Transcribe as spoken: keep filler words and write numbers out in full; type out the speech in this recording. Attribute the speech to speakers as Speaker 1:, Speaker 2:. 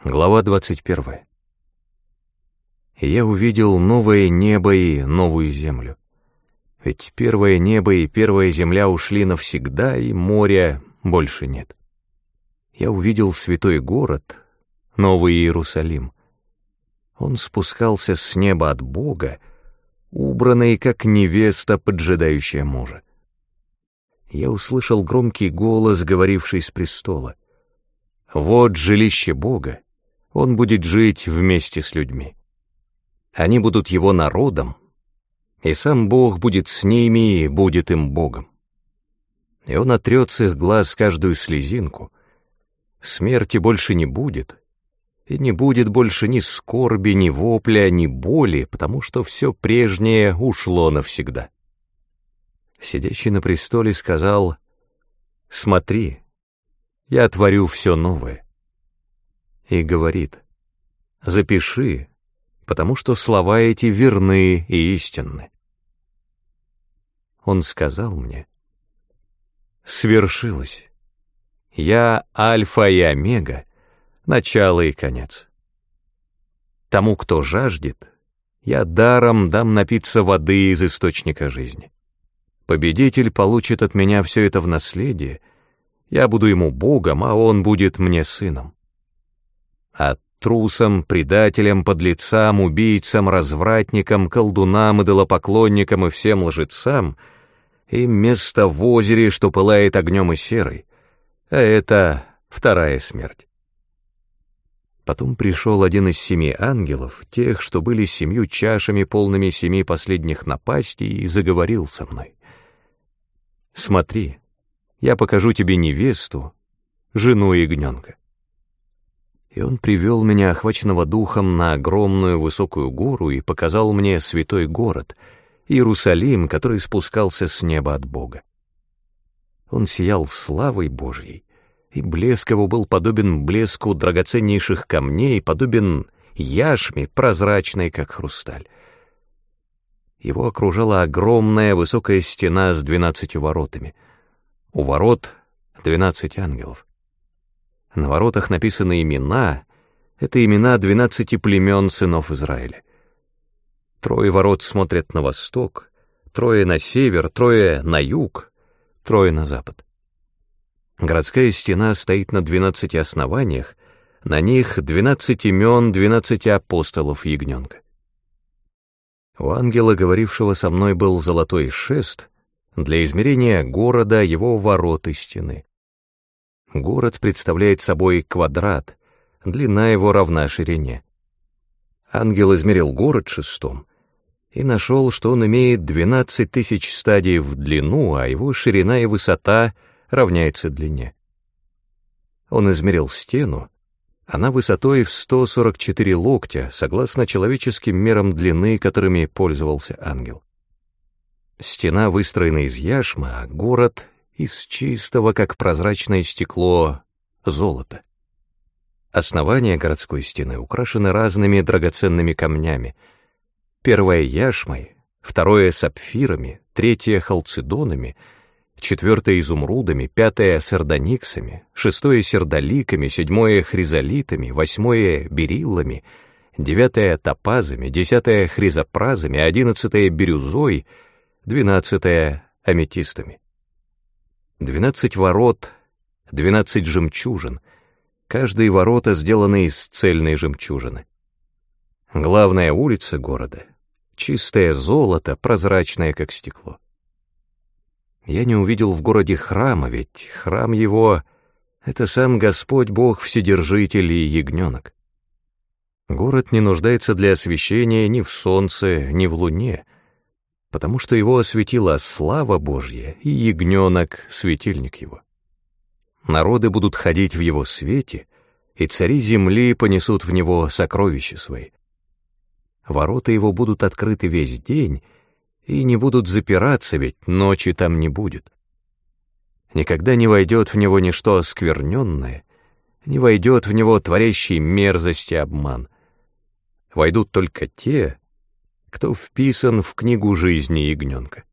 Speaker 1: Глава двадцать первая. Я увидел новое небо и новую землю. Ведь первое небо и первая земля ушли навсегда, и моря больше нет. Я увидел святой город, Новый Иерусалим. Он спускался с неба от Бога, убранный, как невеста, поджидающая мужа. Я услышал громкий голос, говоривший с престола: «Вот жилище Бога, Он будет жить вместе с людьми. Они будут Его народом, и сам Бог будет с ними и будет им Богом. И Он отрет с их глаз каждую слезинку. Смерти больше не будет, и не будет больше ни скорби, ни вопля, ни боли, потому что все прежнее ушло навсегда». Сидящий на престоле сказал: «Смотри, я творю все новое». И говорит: «Запиши, потому что слова эти верны и истинны». Он сказал мне: «Свершилось. Я Альфа и Омега, начало и конец. Тому, кто жаждет, я даром дам напиться воды из источника жизни. Победитель получит от меня все это в наследие, я буду ему Богом, а он будет мне сыном. А трусам, предателям, подлецам, убийцам, развратникам, колдунам, идолопоклонникам и всем лжецам им место в озере, что пылает огнем и серой, а это вторая смерть». Потом пришел один из семи ангелов, тех, что были семью чашами, полными семи последних напастей, и заговорил со мной: «Смотри, я покажу тебе невесту, жену ягненка». И он привел меня, охваченного духом, на огромную высокую гору и показал мне святой город, Иерусалим, который спускался с неба от Бога. Он сиял славой Божьей, и блеск его был подобен блеску драгоценнейших камней, подобен яшме, прозрачной, как хрусталь. Его окружала огромная высокая стена с двенадцатью воротами. У ворот двенадцать ангелов. На воротах написаны имена, это имена двенадцати племен сынов Израиля. Трое ворот смотрят на восток, трое на север, трое на юг, трое на запад. Городская стена стоит на двенадцати основаниях, на них двенадцать имен двенадцати апостолов ягненка. У ангела, говорившего со мной, был золотой шест для измерения города, его ворот и стены. Город представляет собой квадрат, длина его равна ширине. Ангел измерил город шестом и нашел, что он имеет двенадцать тысяч стадий в длину, а его ширина и высота равняются длине. Он измерил стену, она высотой в сто сорок четыре локтя, согласно человеческим мерам длины, которыми пользовался ангел. Стена выстроена из яшмы, а город — из чистого, как прозрачное стекло, золота. Основания городской стены украшены разными драгоценными камнями. Первое — яшмой, второе — сапфирами, третье — халцедонами, четвертое — изумрудами, пятое — сардониксами, шестое — сердоликами, седьмое — хризолитами, восьмое — бериллами, девятое — топазами, десятое — хризопразами, одиннадцатое — бирюзой, двенадцатое — аметистами. Двенадцать ворот, двенадцать жемчужин, каждые ворота сделаны из цельной жемчужины. Главная улица города — чистое золото, прозрачное, как стекло. Я не увидел в городе храма, ведь храм его — это сам Господь Бог Вседержитель и ягненок. Город не нуждается для освещения ни в солнце, ни в луне, потому что его осветила слава Божья и ягненок — светильник его. Народы будут ходить в его свете, и цари земли понесут в него сокровища свои. Ворота его будут открыты весь день и не будут запираться, ведь ночи там не будет. Никогда не войдет в него ничто оскверненное, не войдет в него творящий мерзость и обман. Войдут только те, кто вписан в книгу жизни ягненка.